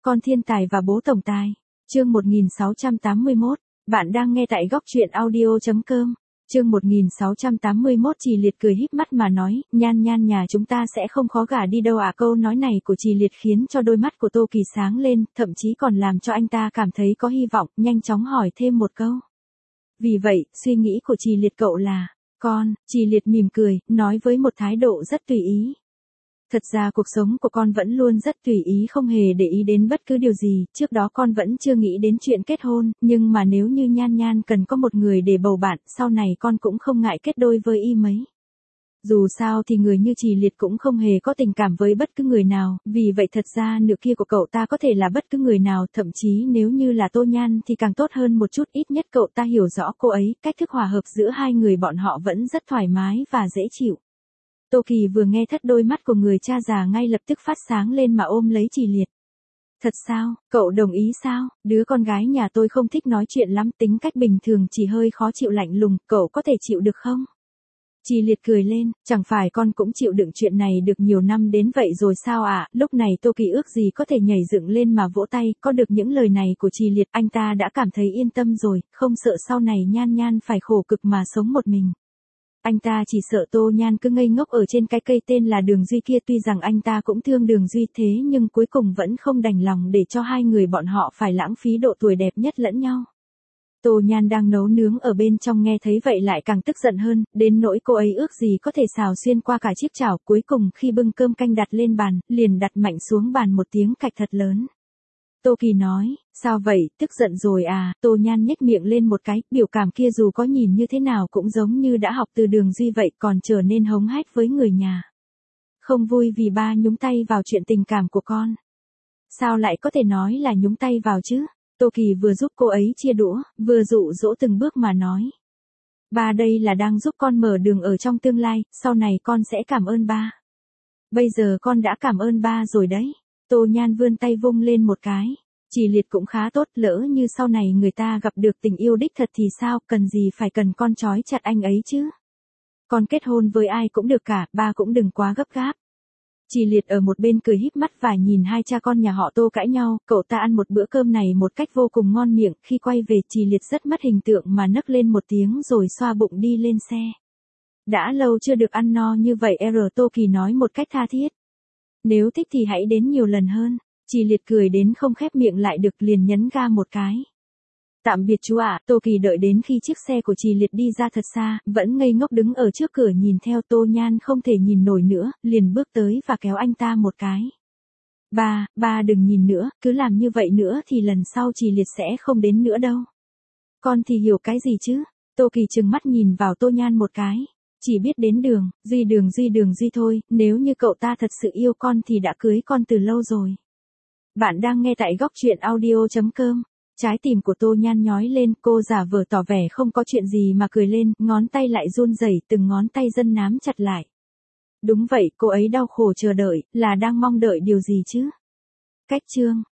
Con thiên tài và bố tổng tài. Chương 1681. Bạn đang nghe tại góc truyện audio.com. Chương 1681. Trì Liệt cười híp mắt mà nói, Nhan Nhan nhà chúng ta sẽ không khó gả đi đâu à. Câu nói này của Trì Liệt khiến cho đôi mắt của Tô Kỳ sáng lên, thậm chí còn làm cho anh ta cảm thấy có hy vọng, nhanh chóng hỏi thêm một câu. Vì vậy, suy nghĩ của Trì Liệt cậu là, con, Trì Liệt mỉm cười, nói với một thái độ rất tùy ý. Thật ra cuộc sống của con vẫn luôn rất tùy ý, không hề để ý đến bất cứ điều gì, trước đó con vẫn chưa nghĩ đến chuyện kết hôn, nhưng mà nếu như Nhan Nhan cần có một người để bầu bạn, sau này con cũng không ngại kết đôi với y mấy. Dù sao thì người như Trì Liệt cũng không hề có tình cảm với bất cứ người nào, vì vậy thật ra nửa kia của cậu ta có thể là bất cứ người nào, thậm chí nếu như là Tô Nhan thì càng tốt hơn một chút, ít nhất cậu ta hiểu rõ cô ấy, cách thức hòa hợp giữa hai người bọn họ vẫn rất thoải mái và dễ chịu. Tô Kỳ vừa nghe thất, đôi mắt của người cha già ngay lập tức phát sáng lên mà ôm lấy Trì Liệt. Thật sao, cậu đồng ý sao? Đứa con gái nhà tôi không thích nói chuyện lắm, tính cách bình thường chỉ hơi khó chịu lạnh lùng, cậu có thể chịu được không? Trì Liệt cười lên, chẳng phải con cũng chịu đựng chuyện này được nhiều năm đến vậy rồi sao ạ? Lúc này Tô Kỳ ước gì có thể nhảy dựng lên mà vỗ tay, có được những lời này của Trì Liệt anh ta đã cảm thấy yên tâm rồi, không sợ sau này Nhan Nhan phải khổ cực mà sống một mình. Anh ta chỉ sợ Tô Nhan cứ ngây ngốc ở trên cái cây tên là Đường Duy kia, tuy rằng anh ta cũng thương Đường Duy thế nhưng cuối cùng vẫn không đành lòng để cho hai người bọn họ phải lãng phí độ tuổi đẹp nhất lẫn nhau. Tô Nhan đang nấu nướng ở bên trong nghe thấy vậy lại càng tức giận hơn, đến nỗi cô ấy ước gì có thể xào xuyên qua cả chiếc chảo, cuối cùng khi bưng cơm canh đặt lên bàn, liền đặt mạnh xuống bàn một tiếng cạch thật lớn. Tô Kỳ nói, sao vậy, tức giận rồi à? Tô Nhan nhếch miệng lên một cái, biểu cảm kia dù có nhìn như thế nào cũng giống như đã học từ Đường Duy vậy, còn trở nên hống hách với người nhà. Không vui vì ba nhúng tay vào chuyện tình cảm của con. Sao lại có thể nói là nhúng tay vào chứ? Tô Kỳ vừa giúp cô ấy chia đũa, vừa dụ dỗ từng bước mà nói. Ba đây là đang giúp con mở đường ở trong tương lai, sau này con sẽ cảm ơn ba. Bây giờ con đã cảm ơn ba rồi đấy. Tô Nhan vươn tay vung lên một cái. Trì Liệt cũng khá tốt, lỡ như sau này người ta gặp được tình yêu đích thật thì sao, cần gì phải cần con trói chặt anh ấy chứ. Con kết hôn với ai cũng được cả, ba cũng đừng quá gấp gáp. Trì Liệt ở một bên cười híp mắt và nhìn hai cha con nhà họ Tô cãi nhau, cậu ta ăn một bữa cơm này một cách vô cùng ngon miệng, khi quay về Trì Liệt rất mất hình tượng mà nấc lên một tiếng rồi xoa bụng đi lên xe. Đã lâu chưa được ăn no như vậy, Tô Kỳ nói một cách tha thiết. Nếu thích thì hãy đến nhiều lần hơn. Trì Liệt cười đến không khép miệng lại được, liền nhấn ga một cái. Tạm biệt chú ạ. Tô Kỳ đợi đến khi chiếc xe của Trì Liệt đi ra thật xa, vẫn ngây ngốc đứng ở trước cửa nhìn theo. Tô Nhan không thể nhìn nổi nữa, liền bước tới và kéo anh ta một cái. Ba đừng nhìn nữa, cứ làm như vậy nữa thì lần sau Trì Liệt sẽ không đến nữa đâu. Con thì hiểu cái gì chứ? Tô Kỳ trừng mắt nhìn vào Tô Nhan một cái. Chỉ biết đến Đường Duy thôi, nếu như cậu ta thật sự yêu con thì đã cưới con từ lâu rồi. Bạn đang nghe tại góc truyện audio.com. Trái tim của Tô Nhan nhói lên, cô giả vờ tỏ vẻ không có chuyện gì mà cười lên, ngón tay lại run rẩy, từng ngón tay dần nắm chặt lại. Đúng vậy, cô ấy đau khổ chờ đợi, là đang mong đợi điều gì chứ? Cách chương